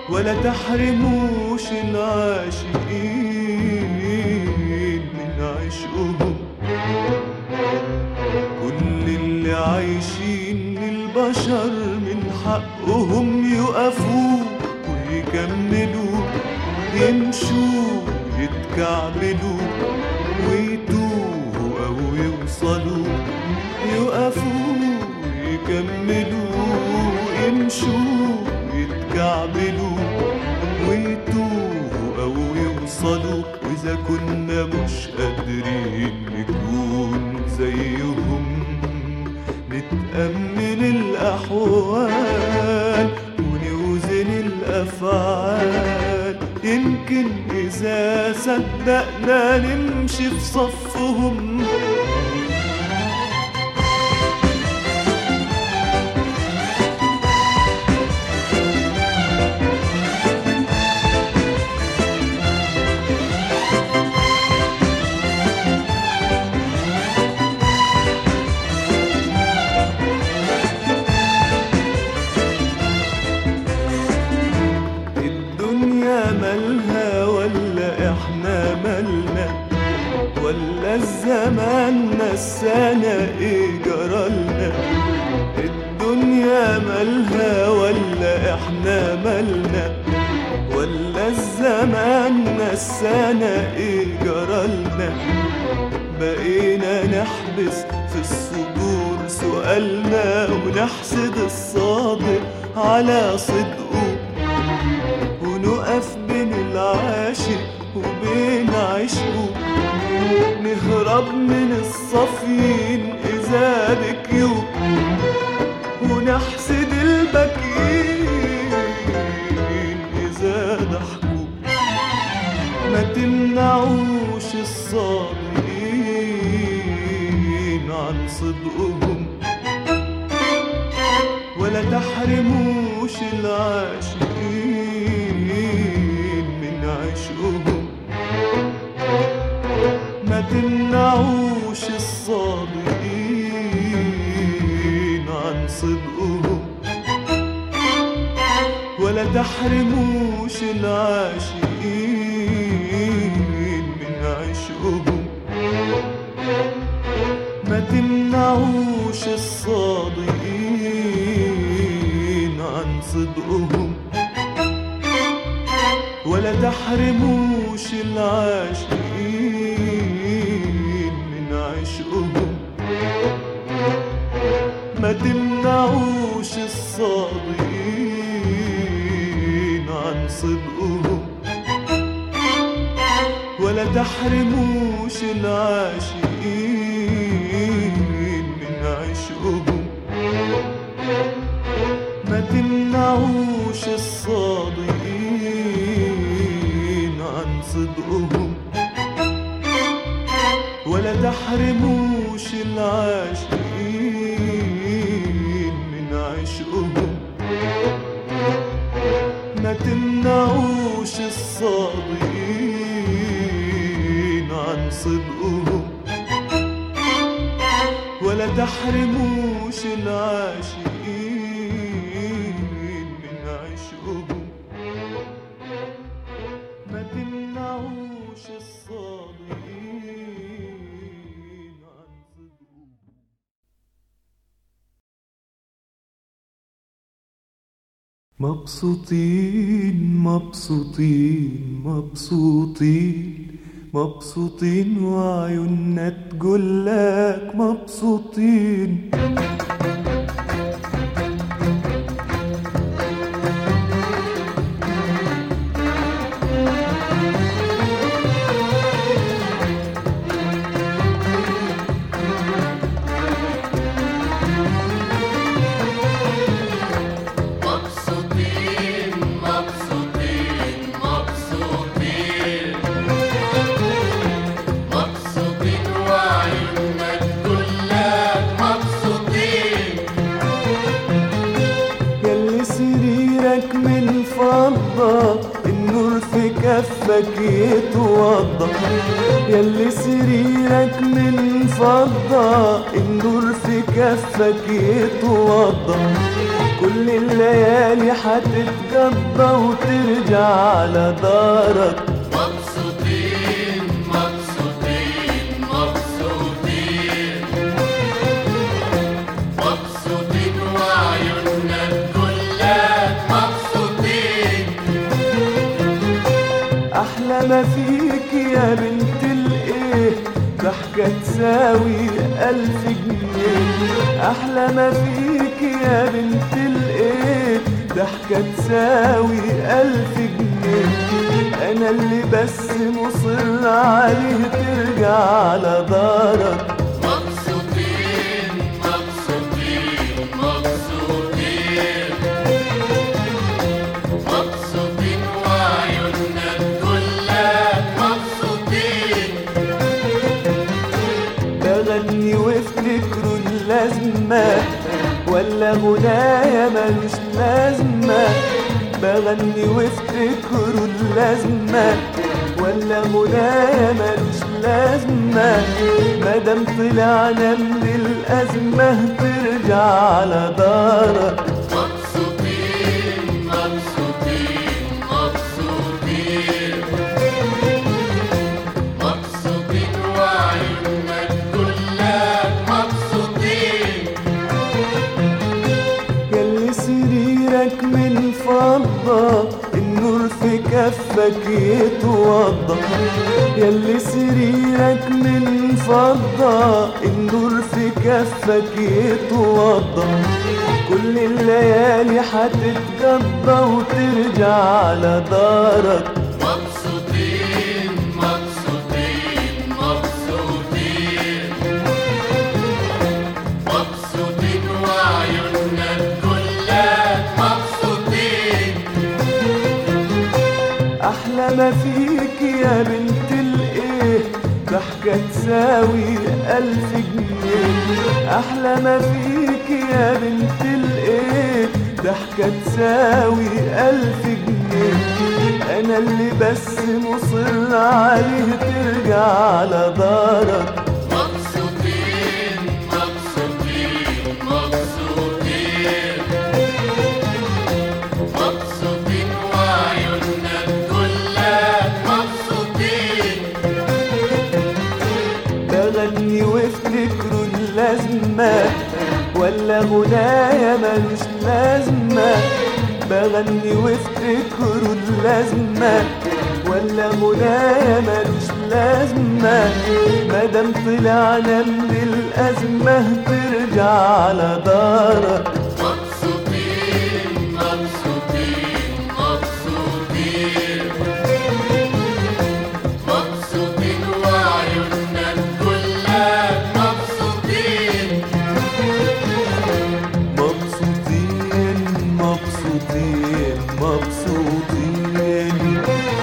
ولا تحرموش العاشقين من عشقهم. كل اللي عايشين للبشر من حقهم يقفوا ويكملوا، يمشوا يتكعبلوا ويتوهوا أو يوصلوا. يقفوا ويكملوا، يمشوا يتكعبلوا ويتوهوا أو يوصلوا. وإذا كنا مش قادرين نكون زيهم نتأمل الأحوال ونوزن الأفعال. يمكن إذا صدقنا نمشي في صفهم. مالها ولا احنا مالنا، ولا الزمان نسانا ايه جرالنا. الدنيا مالها ولا احنا مالنا، ولا الزمان نسانا ايه جرالنا. بقينا نحبس في الصدور سؤالنا ونحسد الصادق على صدقه، ونقف بين العاشق وبين عشقه. نهرب من الصافين إذا بكيوا، ونحسد البكين إذا ضحكوا. ما تمنعوش الصادقين عن صدقهم، ولا تحرموش العاشقين من عشقهم. ما تمنعوش الصادقين عن صدقهم، ولا تحرموش العاشقين من عشقهم. ما تمنعوش الصادقين عن صدقهم، ولا تحرموش العاشقين من عشقهم. ما تمنعوش الصادقين عن صدقهم، ولا تحرموش العاشقين من عشقهم. ما تمنعوش الصادقين عن صدقهم، ولا تحرموش العاشقين من عشقهم. ما تمنعوش الصادقين عن صدقهم، ولا تحرموش العاشقين من عشقهم. ما تمنعوش الصادقين عن صدقهم. مبسوطين مبسوطين مبسوطين مبسوطين، وعيوننا تقولك مبسوطين. النور في كفك يتوضى، ياللي سريرك من فضة. النور في كفك يتوضى، كل الليالي هتتقضى وترجع على دارك. مبسوطين مبسوطين مبسوطين مبسوطين وعيوننا كلها مبسوطين. أحلى ما فيك يا بنت الإيه ضحكة تساوي 1000 جنيه. أحلى ما فيك يا بنت الإيه ضحكة تساوي 1000 جنيه. أنا اللي بس مصر عليه ترجع على دارك. مبسوطين مبسوطين مبسوطين مبسوطين وعيوننا كلها مبسوطين. بغني وافتكروا اللازمة ولا غنايا ملوش لازمة. بغني وافتكروا اللازمة ولا غنايا ملوش لازمة. مادام طلعنا من الأزمة ترجع على دارك. مبسوطين مبسوطين مبسوطين مبسوطين وعيوننا كلها مبسوطين. ياللي سريرك من فضة النور في كفك يتوضى. ياللي سريرك من فضة النور في كفك يتوضى. كل الليالي هتتقضى وترجع على دارك. مبسوطين مبسوطين مبسوطين مبسوطين وعيوننا كلها مبسوطين. أحلى ما فيك يا بنت الإيه ضحكة تساوي 1000 جنيه. أحلى ما فيك يا بنت الإيه ضحكة تساوي 1000 جنيه. أنا اللي بس مصر عليه ترجع على دارك. مبسوطين مبسوطين مبسوطين مبسوطين وعيوننا كلها مبسوطين. بغني وافتكروا اللازمة ولا غنايا ملوش لازمة. بغني وافتكروا اللازمة ولا غنايا ملوش لازمة. مادام طلعنا من الأزمة ترجع على دارك. مبسوطين مبسوطين مبسوطين مبسوطين وعيوننا كلها مبسوطين. مبسوطين مبسوطين مبسوطين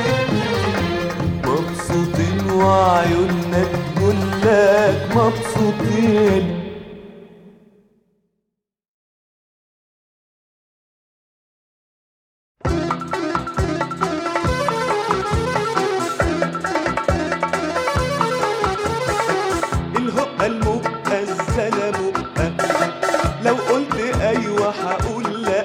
مبسوطين وعيوننا كلك مبسوطين. الهقة المبقى الزلمة لو قلت أيوة هقول لأ.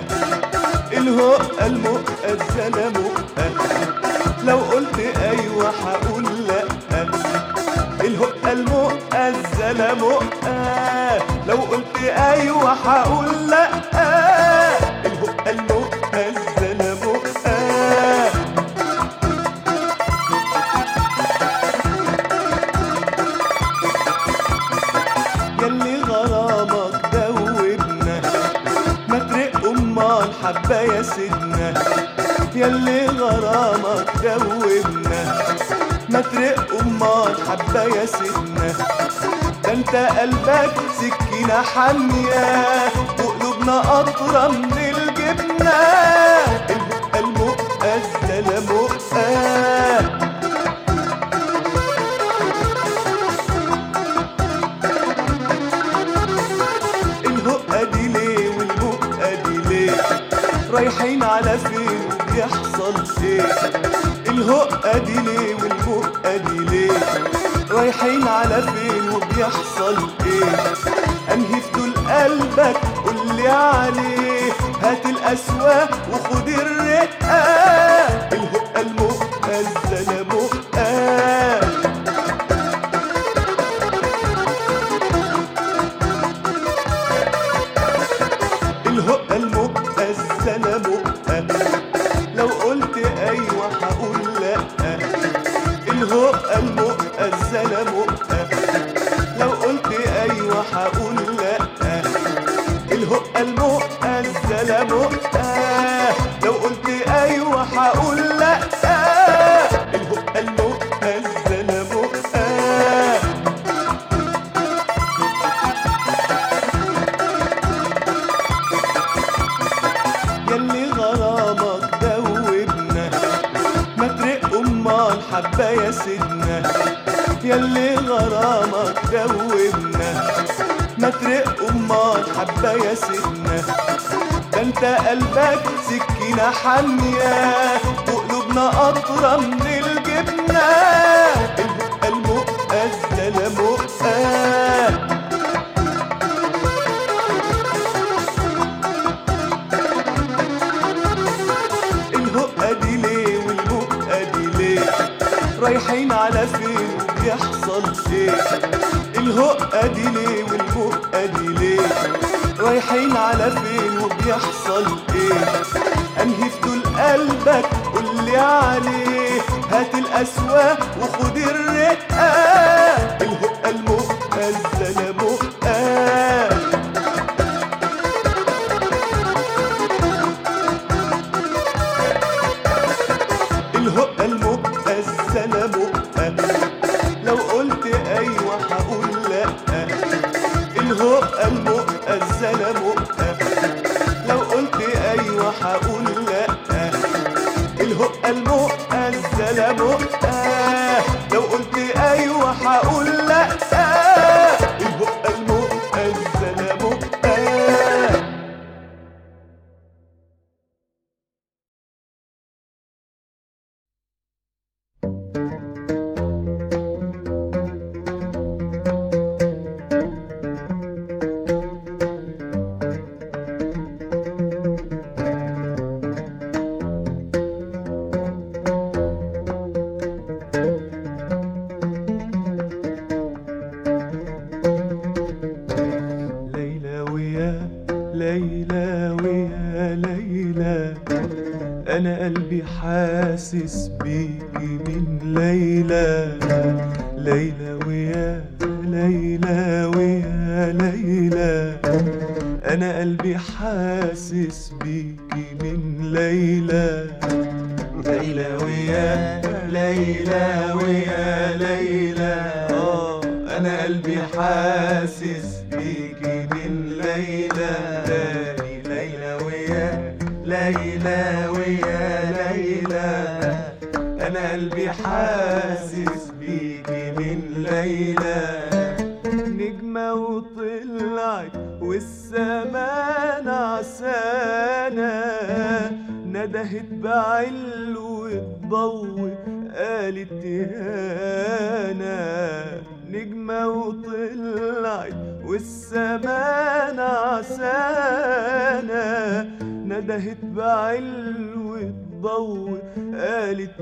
الهقة المبقى الزلمة لو قلت أيوة هقول لأ. الهقة المبقى الزلمة لو قلت أيوة هقول لأ. الهقة المبقى الزلمة ياللي غرامك دوبنا ما ترق أمال حبة يا سيدنا. ياللي غرامك دوبنا ما ترق أمال حبة يا سيدنا. ده انت قلبك سكينة حامية وقلوبنا قطرة من الجبنة. الهقة المبقى الزلمة الهقة دي ليه والبقة دي ليه رايحين على فين وبيحصل ايه. الهقة دي ليه والبقة دي ليه رايحين على فين وبيحصل ايه. انهي في دول قلبك قولي عليه، هات القسوة وخد الرقة، الهقة المقة الزلمقة. الهقة المقة الزلمقة، لو قلت ايوه هقول لأ. الهقة المقة الزلمقة، لو قلت ايوه هقول لأ. الهقة المقة الزلمقة، لو قلت ايوه هقول لأ. الهقة المقة الزلمقة. ياللي غرامك دوبنا، ما ترق امال حبة يا سيدنا. ياللي غرامك دوبنا، ما ترق امال حبة يا سيدنا. ده انت قلبك سكينة حامية وقلوبنا قطرة من الجبنة. الهقة المقة الزلمقة. الهقة دي ليه والمقة دي ليه، رايحين على فين وبيحصل ايه؟ الهقة دي ليه والمقة دي ليه، رايحين على فين وبيحصل ايه؟ انهي في دول قلبك قولي عليه، هات القسوة وخد الرقة، الهقة المقة الزلمقة. الهقة المقة الزلمقة، لو قلت ايوه هقول لأ. الهقة المقة الزلمقة، لو قلت ايوه هقول لأ. الهقة المقة الزلمقة، لو قلت ايوه هقول لأ. الهقة المقة الزلمقة. أنا قلبي حاسس بيكي من ليلى. ليلى ويا ليلى ويا ليلى، أنا قلبي حاسس بيكي من ليلى. ليلى ويا ليلى ويا ليلى، أنا قلبي حاسس بيكي من ليلى. ليلى ويا ليلى ويا ليلى، أنا قلبي حاسس بيكي من ليلى. نجمة وطلعت والسما نعسانة، ندهت بعلو الضوء قالت يانا. نجمة وطلعت والسما نعسانة، ندهت بعلو الضوء قالت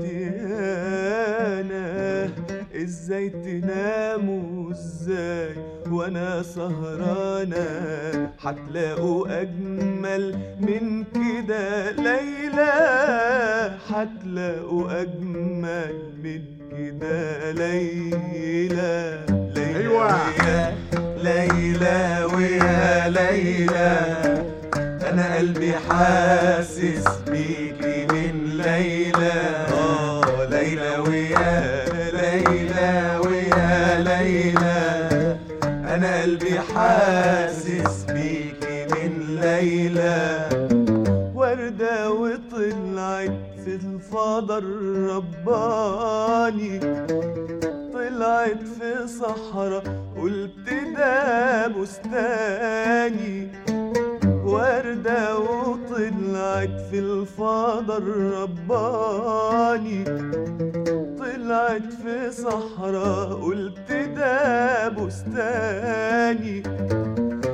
يانا. ازاي تناموا ازاي وانا سهرانة، هتلاقوا اجمل من كده ليلى، هتلاقوا اجمل من كده ليلى. ليلى ويا ليلى ويا ليلى، أنا قلبي حاسس بيكي من ليلى. ليلى ويا ليلى ويا ليلى، أنا قلبي حاسس بيكي من ليلى. وردة وطلعت في الفضا الرباني، طلعت في صحراء قلت ده بستاني. وردة وطلعت في الفضا الرباني، طلعت في صحراء قلت ده بستاني.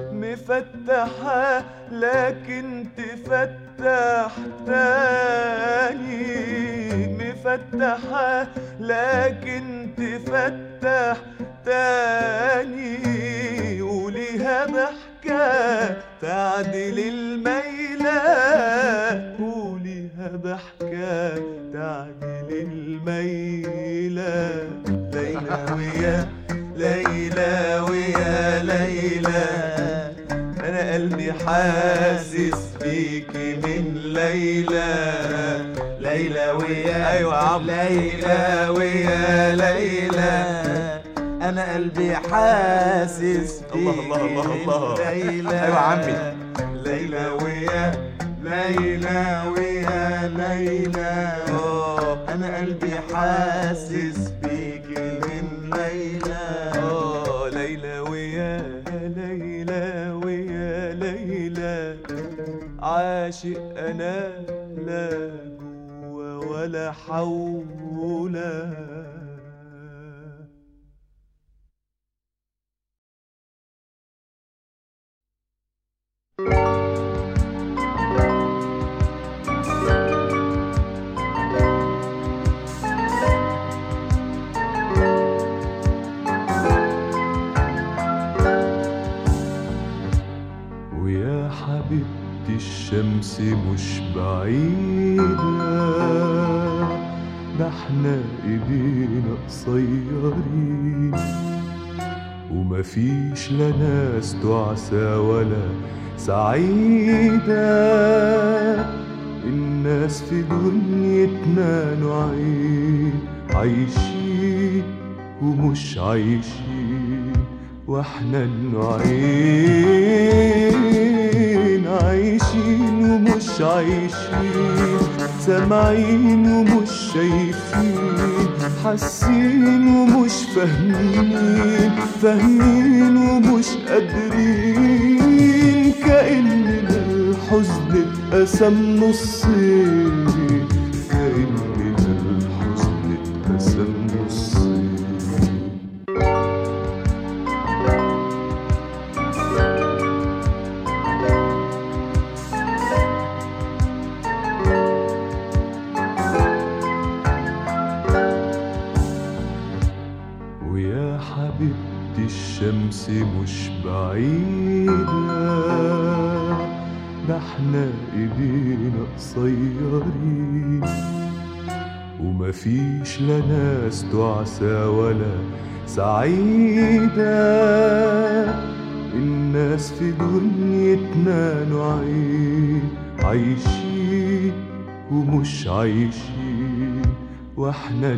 مفتحة لكن تفتح تاني، مفتحة لكن تفتح تاني، وليها ضحكة تعدل الميلة، وليها ضحكة تعدل الميلة. ليلى ويا ليلى ويا ليلى، أنا قلبي حاسس بيكي من ليلى. ليلى ويا أيوة عم ليلى ويا ليلى، أنا قلبي حاسس بيكي الله الله الله ليلى. أيوة عمي ليلى ويا ليلى ويا ليلى، أنا قلبي حاسس بيكي من ليلى. ليلى ويا ليلى ويا ليلى، عاشق أنا لا جوا ولا حولا. ويا حبيبتي الشمس مش بعيدة، ده احنا ايدينا قصيرين، ومفيش لا ناس تعسى ولا سعيدة، الناس في دنيتنا نوعين، عايشين ومش عايشين، واحنا النوعين، عايشين ومش عايشين، سامعين ومش شايفين، حاسين ومش فاهمين، فاهمين ومش قادرين، كأننا الحزن اتقسم نصين، كأننا الحزن اتقسم نصين. ويا حبيبتي الشمس مش بعيدة، ده احنا ايدينا قصيرين، ومفيش لا ناس تعسى ولا سعيدة، الناس في دنيتنا نوعين، عايشين ومش عايشين، واحنا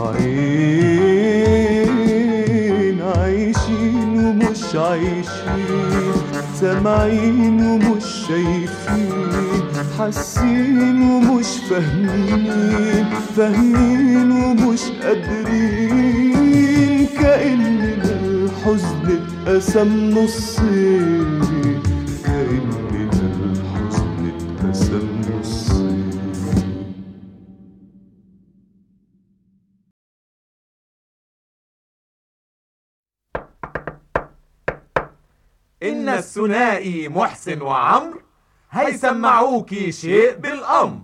النوعين، عايشين ومش عايشين، سامعين ومش شايفين، حاسين ومش فاهمين، فاهمين ومش قادرين، كأننا الحزن اتقسم نصين، كأننا الحزن اتقسم نصين. إن الثنائي محسن وعمرو هيسمعوكي شيء بالأمر.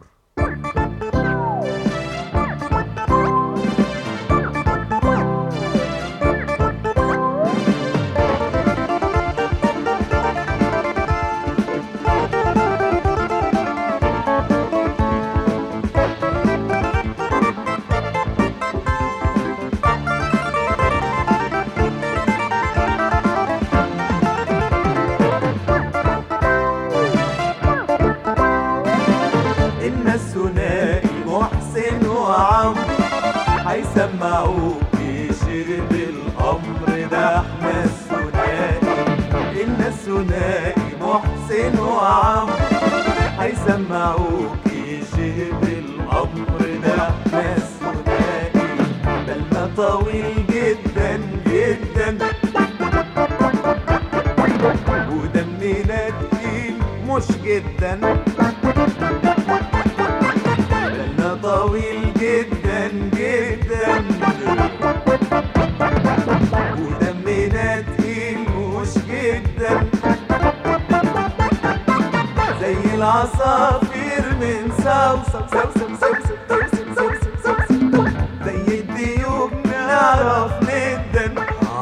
هيسمعوكي شيء بالأمر، ده احنا الثنائي، إن الثنائي محسن وعمرو، هيسمعوكي شيء بالأمر، ده احنا الثنائي، بالنا طويل جدا جدا، ودمنا تقيل مش جدا، بالنا طويل جدا جدا، ودمنا تقيل مش جدا، والعصافير من صوصو صوصو صوصو صوصو صوصو صوصو زي الديوب نعرف ندن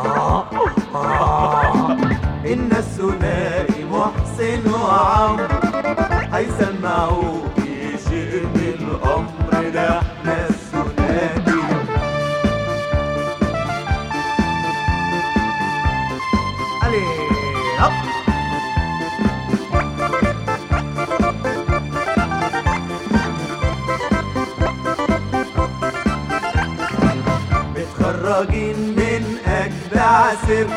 إن الثنائي محسن وعمرو هيسمعوكي شيء من الأمر ده احنا الثنائي علي هب متخرجين من أجدع سر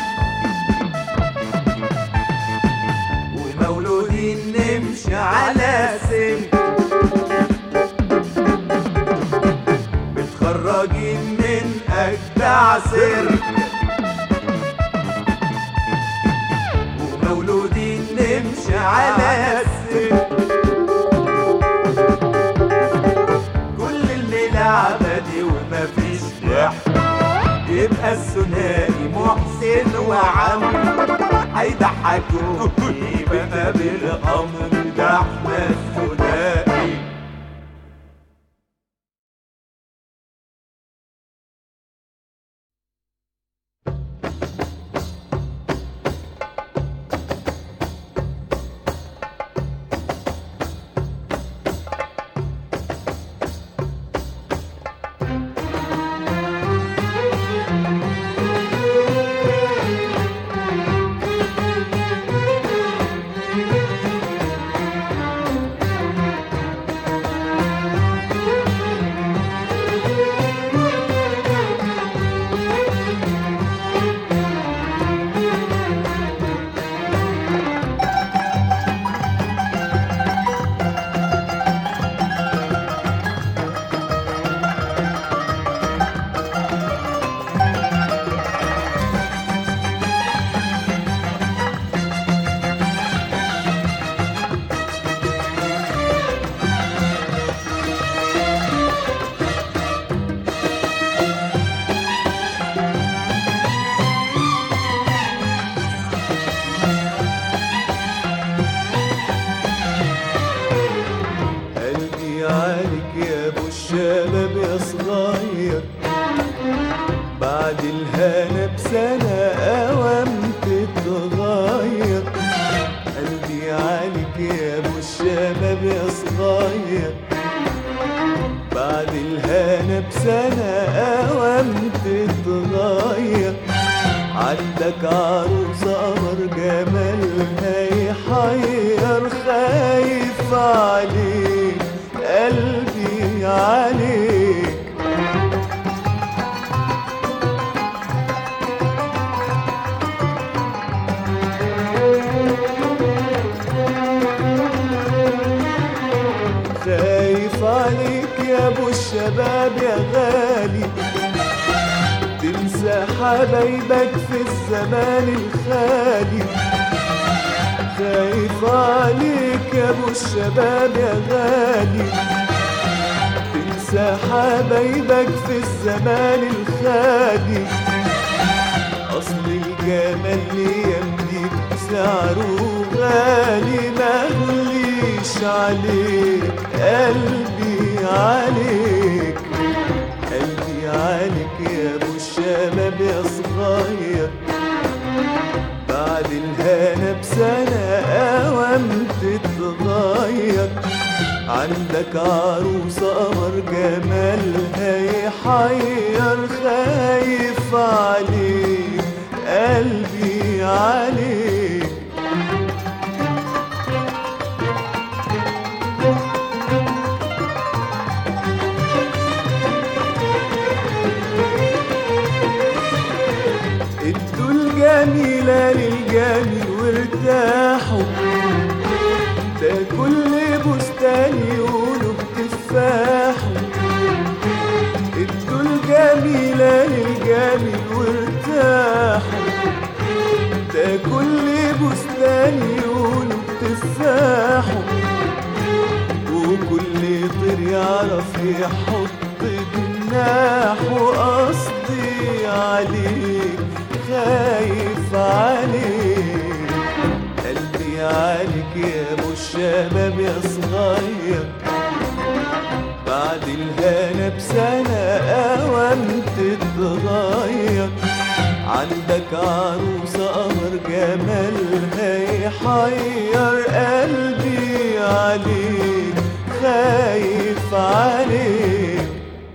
ومولودين نمشي على سن متخرجين من أجدع سر ومولودين نمشي على سن كل اللي لعبة دي ومفيش ضحك يبقى الثنائي محسن وعمرو هيضحكوكي بقى بالأمر ده احنا الثنائي الشباب يا صغير بعد الهنا بسنة أوام تتغير قلبي عليك يا ابو الشباب يا صغير بعد الهنا بسنة أوام تتغير عندك عروسة قمر جمالها يحير خايف عليك قلبي عليك خايف عليك يا ابو الشباب يا غالي تنسى حبايبك في الزمان الخالي خايف عليك يا ابو الشباب يا غالي تنسى حبايبك في الزمان الخالي اصل الجمال اللي يمليك سعره غالي مغليش عليك قلبي عليك قلبي عليك يا ابو الشباب يا صغير بعد الهنا بسنة أوام تتغير عندك عروسة قمر جمالها يحير خايف عليك قلبي عليك ادوا الجميلة للجميل وارتاحوا ده كل بستان يقولوا بتفاحوا ادوا الجميلة للجميل وارتاحوا ده كل بستان يقولوا بتفاحوا وكل طير يعرف يحط جناحه قصدي عليك خايف عليك قلبي عليك يا ابو الشباب شباب يا صغير، بعد الهنا بسنة أوام تتغير. عندك عروسة قمر جمالها يحير قلبي عليك، خايف عليك.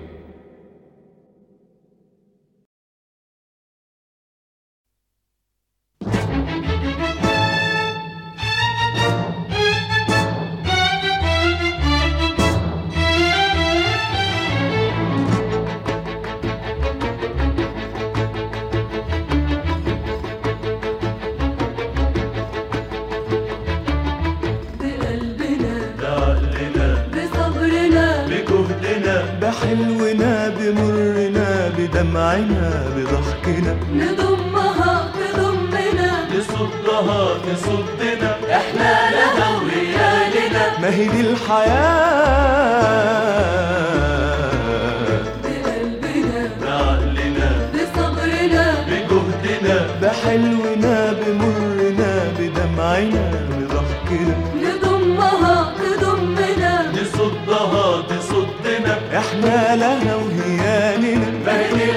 بحلونا بمرنا بدمعنا بضحكنا، نضمها تضمنا تصدها تصدنا، احنا لها وهي لنا. ما هي دي الحياة، بقلبنا بعقلنا بصبرنا بجهدنا، بحلونا بمرنا بدمعنا بضحكنا، نضمها تضمنا تصدها تصدنا، احنا لها وهي لنا. ما هي دي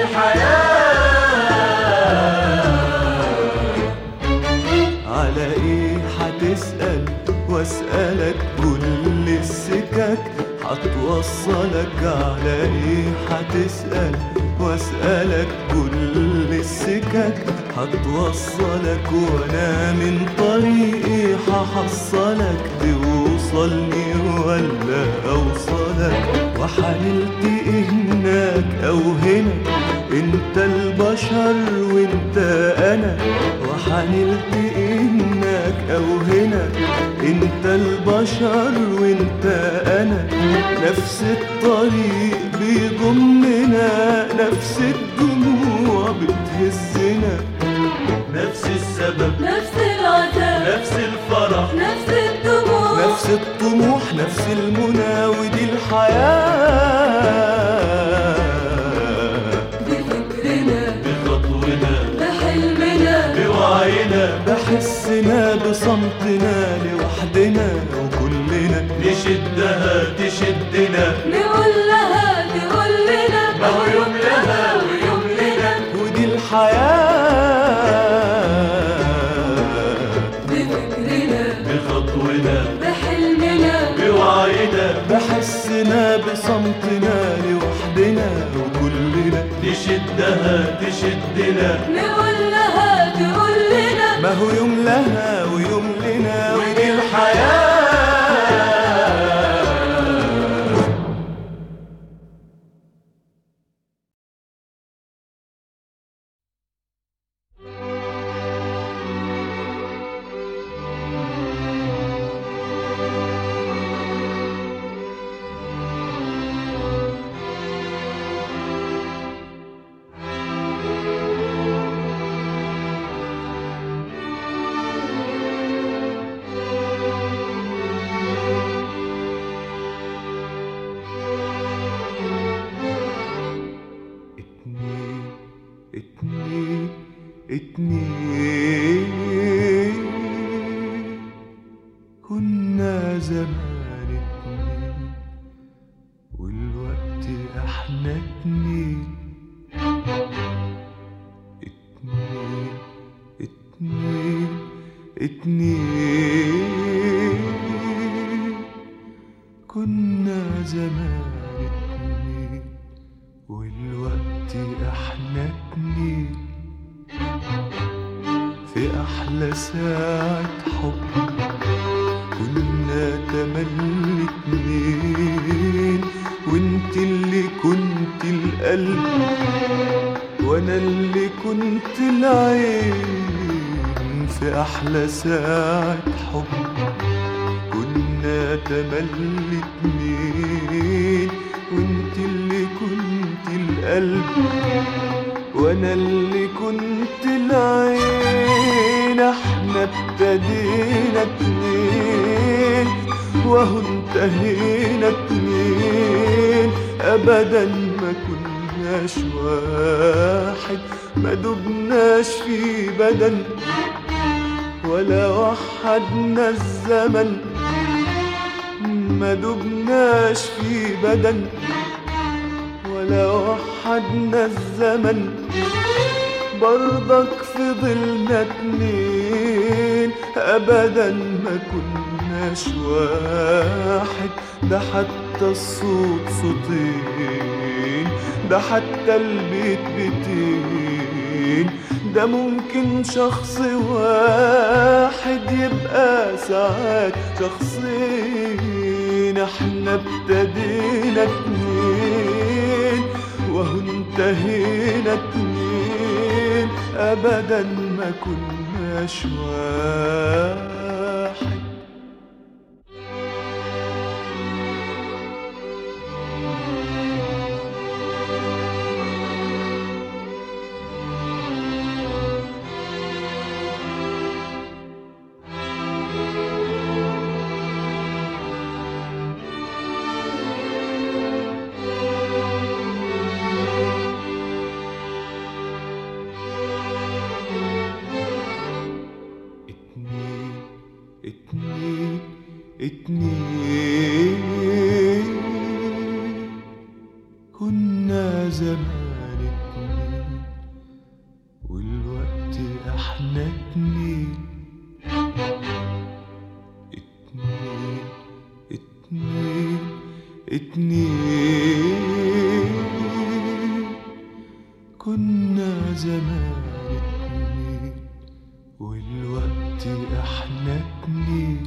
الحياة. على ايه هتسأل واسألك كل السكك هتوصلك، على ايه هتسأل واسألك كل السكك هتوصلك، وانا من طريقي هحصلك، توصلني ولا اوصلك. وحنلتقي هناك او هنا، انت البشر وانت انا. وحنلتقي هناك او هنا، انت البشر وانت انا. نفس الطريق بيضمنا، نفس الدموع بتهزنا، نفس السبب نفس العذاب نفس الفرح نفس الدموع نفس الطموح نفس المنى. ودي الحياة، بفكرنا بخطونا بحلمنا بوعينا، بحسنا بصمتنا لوحدنا وكلنا. نشدها تشدنا، نقول لها تقول لنا، ما هو يوم لها ويوم لنا. ودي الحياة، بفكرنا بخطونا بحلمنا بوعينا، بحسنا بصمتنا لوحدنا وكلنا. نشدها تشدنا، نقول لها تقول لنا، ما هو يوم لها ويوم لنا. ودي الحياة. اتنين كنا زمان اتنين، والوقت احنا اتنين. اتنين كنا زمان اتنين، والوقت احنا اتنين. في احلى ساعة حب كنا تملي اتنين، وانت اللي كنت القلب وانا اللي كنت العين. في احلى ساعة حب كنا تملي اتنين، وانت اللي كنت القلب وانا اللي كنت العين. احنا ابتدينا اتنين وهو انتهينا اتنين، ابدا ما كناش واحد، ما دبناش في بدن ولا وحدنا الزمن. ما دبناش في بدن ولا وحدنا الزمن، برضك فضلنا اتنين أبدا ما كناش واحد. ده حتى الصوت صوتين، ده حتى البيت بيتين، ده ممكن شخص واحد يبقى ساعات شخصين. احنا ابتدينا اتنين وهو انتهينا اتنين، ابدا ما كناش واحد. اتنين كنا زمان اتنين، والوقت احنا اتنين. اتنين كنا زمان اتنين، والوقت احنا اتنين.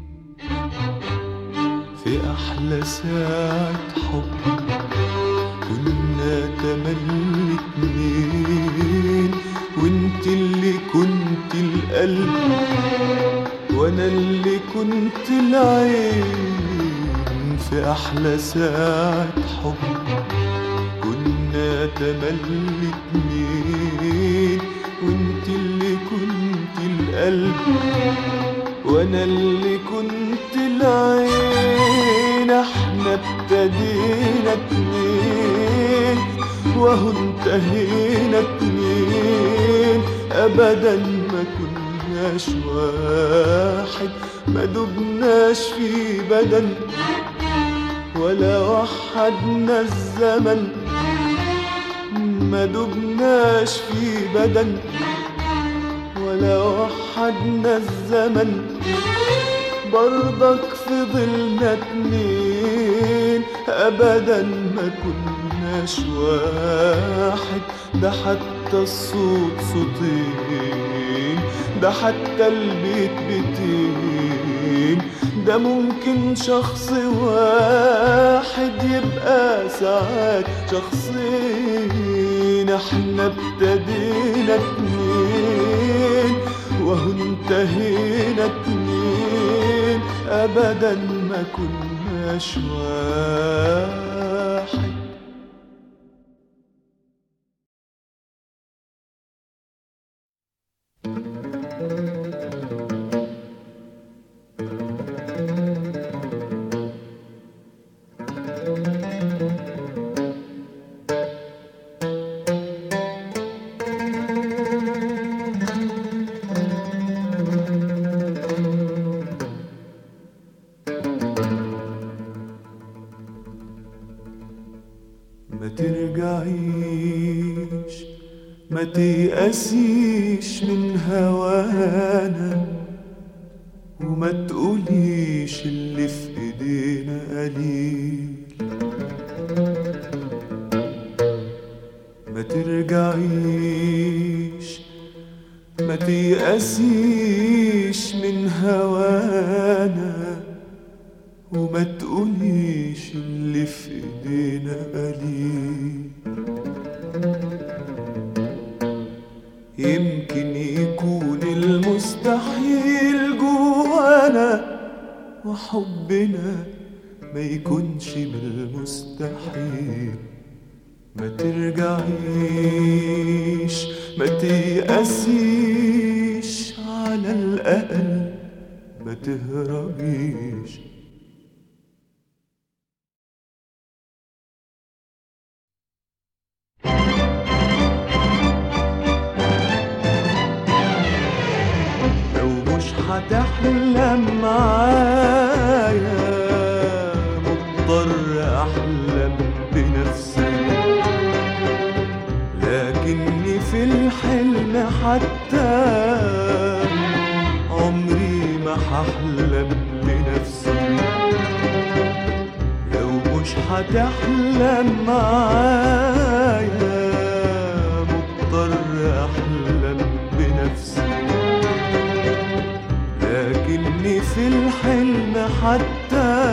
في أحلى ساعة حب كنا تملي اتنين، وانت اللي كنت القلب وانا اللي كنت العين. في أحلى ساعة حب كنا تملي اتنين، وانت اللي كنت القلب وانا اللي كنت العين. احنا ابتدينا اتنين وهو انتهينا اتنين، ابدا ما كناش واحد. ما دبناش في بدن ولا وحدنا الزمن، ما دبناش في بدن ولا وحدنا الزمن، برضك فضلنا اتنين ابدا ما كناش واحد. ده حتى الصوت صوتين، ده حتى البيت بيتين، ده ممكن شخص واحد يبقى ساعات شخصين. احنا ابتدينا اتنين وهو انتهينا اتنين، ابدا ما كناش واحد. ما ترجعيش ما تيأسيش من هوانا، وما تقوليش اللي في ايدينا قليل. ما ترجعيش ما تيأسيش من هوانا، وما تقوليش اللي في ايدينا قليل. يمكن يكون المستحيل جوانا، وحبنا ما يكونش بالمستحيل. ما ترجعيش ما تيأسيش، على الأقل ما تهربيش. لو مش هتحلم معايا حتى عمري ما هحلم لنفسي. لو مش هتحلم معايا مضطر أحلم بنفسي. لكني في الحلم حتى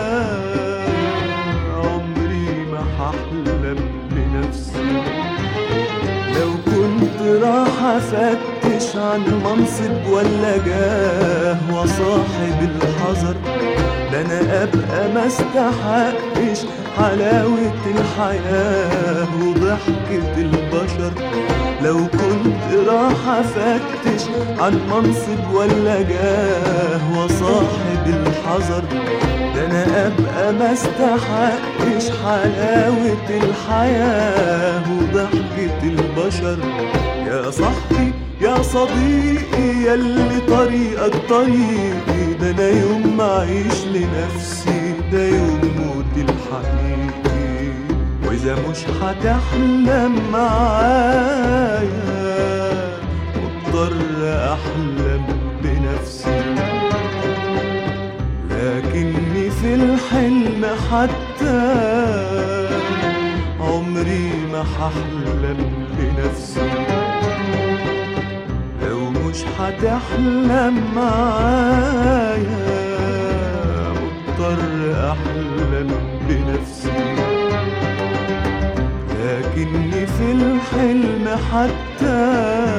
عمري ما هحلم لنفسي. لو كنت راح أفتش عن منصب ولا جاه وصاحب الحذر، ده أنا أبقى ما استحقش حلاوة الحياة وضحكة البشر. لو كنت راح أفتش عن منصب ولا جاه وصاحب الحذر، ده أنا أبقى ما استحقش حلاوة الحياة وضحكة البشر. يا صاحبي يا صديقي ياللي طريقك طريقي، ده أنا يوم ما أعيش لنفسي ده يوم موتي الحقيقي. وإذا مش هتحلم معايا مضطر أحلم بنفسي. لكني في الحلم حتى عمري ما هحلم لنفسي. لو مش هتحلم معايا مضطر أحلم بنفسي. لكني في الحلم حتى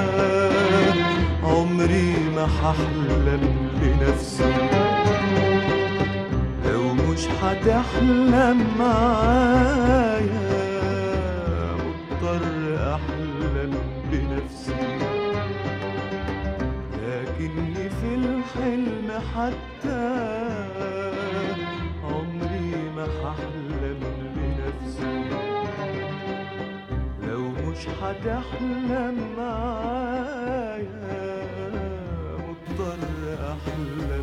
عمري ما هحلم لنفسي. لو مش هتحلم معايا مضطر أحلم بنفسي. لكني في الحلم حتى عمري ما هحلم لنفسي. لو مش هتحلم معايا مضطر أحلم